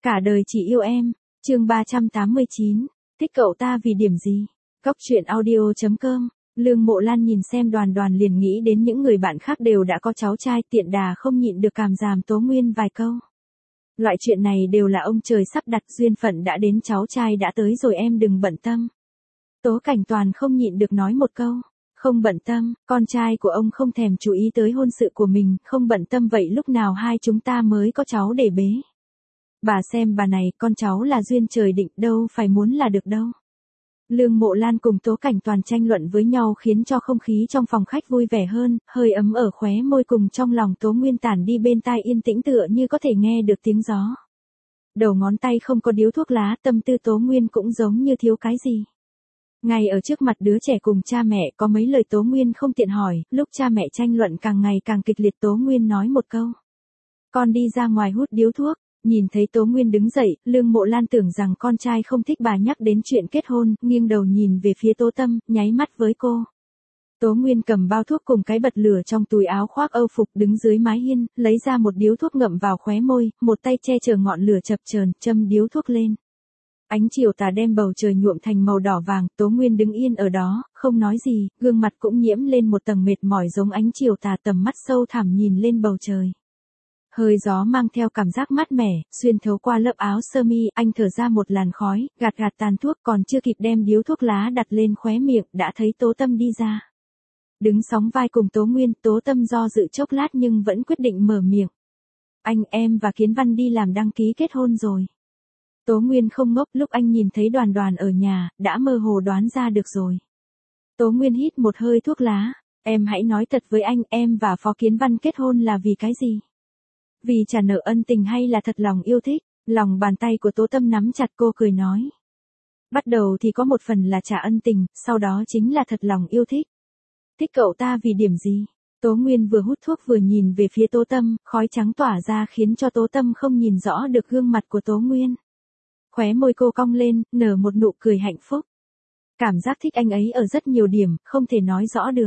Cả đời chỉ yêu em, chương 389, thích cậu ta vì điểm gì? Góc truyện audio.com. Lương Mộ Lan nhìn xem Đoàn Đoàn liền nghĩ đến những người bạn khác đều đã có cháu trai, tiện đà không nhịn được cảm giảm Tố Nguyên vài câu. Loại chuyện này đều là ông trời sắp đặt, duyên phận đã đến, cháu trai đã tới rồi, em đừng bận tâm. Tố Cảnh Toàn không nhịn được nói một câu. Không bận tâm, con trai của ông không thèm chú ý tới hôn sự của mình, không bận tâm vậy lúc nào hai chúng ta mới có cháu để bế. Bà xem bà này, con cháu là duyên trời định, đâu phải muốn là được đâu. Lương Mộ Lan cùng Tố Cảnh Toàn tranh luận với nhau khiến cho không khí trong phòng khách vui vẻ hơn, hơi ấm ở khóe môi cùng trong lòng Tố Nguyên tản đi, bên tai yên tĩnh tựa như có thể nghe được tiếng gió. Đầu ngón tay không có điếu thuốc lá, tâm tư Tố Nguyên cũng giống như thiếu cái gì. Ngay ở trước mặt đứa trẻ cùng cha mẹ, có mấy lời Tố Nguyên không tiện hỏi, lúc cha mẹ tranh luận càng ngày càng kịch liệt, Tố Nguyên nói một câu. Con đi ra ngoài hút điếu thuốc. Nhìn thấy Tố Nguyên đứng dậy, Lương Mộ Lan tưởng rằng con trai không thích bà nhắc đến chuyện kết hôn, nghiêng đầu nhìn về phía Tố Tâm, nháy mắt với cô. Tố Nguyên cầm bao thuốc cùng cái bật lửa trong túi áo khoác âu phục, đứng dưới mái hiên, lấy ra một điếu thuốc ngậm vào khóe môi, một tay che chở ngọn lửa chập chờn, châm điếu thuốc lên. Ánh chiều tà đem bầu trời nhuộm thành màu đỏ vàng, Tố Nguyên đứng yên ở đó, không nói gì, gương mặt cũng nhiễm lên một tầng mệt mỏi giống ánh chiều tà, tầm mắt sâu thẳm nhìn lên bầu trời. Hơi gió mang theo cảm giác mát mẻ, xuyên thấu qua lớp áo sơ mi, anh thở ra một làn khói, gạt tàn thuốc, còn chưa kịp đem điếu thuốc lá đặt lên khóe miệng, đã thấy Tố Tâm đi ra. Đứng sóng vai cùng Tố Nguyên, Tố Tâm do dự chốc lát nhưng vẫn quyết định mở miệng. Anh, em và Kiến Văn đi làm đăng ký kết hôn rồi. Tố Nguyên không ngốc, lúc anh nhìn thấy Đoàn Đoàn ở nhà, đã mơ hồ đoán ra được rồi. Tố Nguyên hít một hơi thuốc lá, em hãy nói thật với anh, em và Phó Kiến Văn kết hôn là vì cái gì? Vì trả nợ ân tình hay là thật lòng yêu thích? Lòng bàn tay của Tố Tâm nắm chặt, cô cười nói. Bắt đầu thì có một phần là trả ân tình, sau đó chính là thật lòng yêu thích. Thích cậu ta vì điểm gì? Tố Nguyên vừa hút thuốc vừa nhìn về phía Tố Tâm, khói trắng tỏa ra khiến cho Tố Tâm không nhìn rõ được gương mặt của Tố Nguyên. Khóe môi cô cong lên, nở một nụ cười hạnh phúc. Cảm giác thích anh ấy ở rất nhiều điểm, không thể nói rõ được.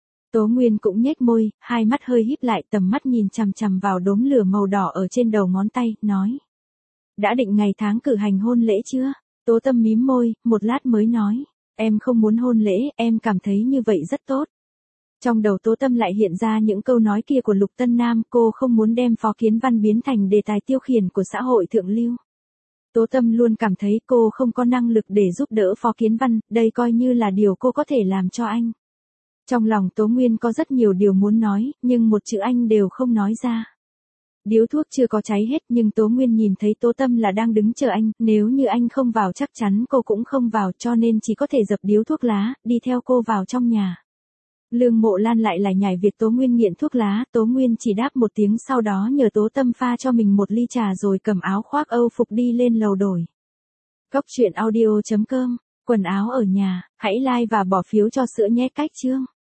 Tố Nguyên cũng nhếch môi, hai mắt hơi híp lại, tầm mắt nhìn chằm chằm vào đốm lửa màu đỏ ở trên đầu ngón tay, nói. Đã định ngày tháng cử hành hôn lễ chưa? Tố Tâm mím môi, một lát mới nói. Em không muốn hôn lễ, em cảm thấy như vậy rất tốt. Trong đầu Tố Tâm lại hiện ra những câu nói kia của Lục Tân Nam, cô không muốn đem Phó Kiến Văn biến thành đề tài tiêu khiển của xã hội thượng lưu. Tố Tâm luôn cảm thấy cô không có năng lực để giúp đỡ Phó Kiến Văn, đây coi như là điều cô có thể làm cho anh. Trong lòng Tố Nguyên có rất nhiều điều muốn nói, nhưng một chữ anh đều không nói ra. Điếu thuốc chưa có cháy hết nhưng Tố Nguyên nhìn thấy Tố Tâm là đang đứng chờ anh, nếu như anh không vào chắc chắn cô cũng không vào, cho nên chỉ có thể dập điếu thuốc lá, đi theo cô vào trong nhà. Lương Mộ Lan lại lải nhải việc Tố Nguyên nghiện thuốc lá, Tố Nguyên chỉ đáp một tiếng, sau đó nhờ Tố Tâm pha cho mình một ly trà rồi cầm áo khoác âu phục đi lên lầu đổi. Góc truyện audio.com, quần áo ở nhà, hãy like và bỏ phiếu cho sữa nhé. Cách chương.